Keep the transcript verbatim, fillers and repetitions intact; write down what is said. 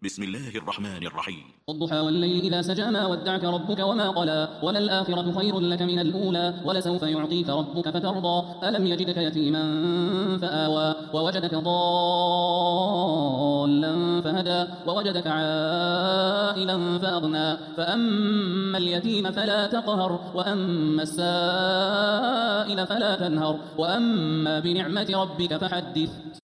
بسم الله الرحمن الرحيم. والضحى والليل إذا سجى ما ودعك ربك وما قلى وللآخرة خير لك من الأولى ولسوف يعطيك ربك فترضى ألم يجدك يتيما فآوى ووجدك ضالا فهدى ووجدك عائلا فأغنى فأما اليتيم فلا تقهر وأما السائل فلا تنهر وأما بنعمة ربك فحدث.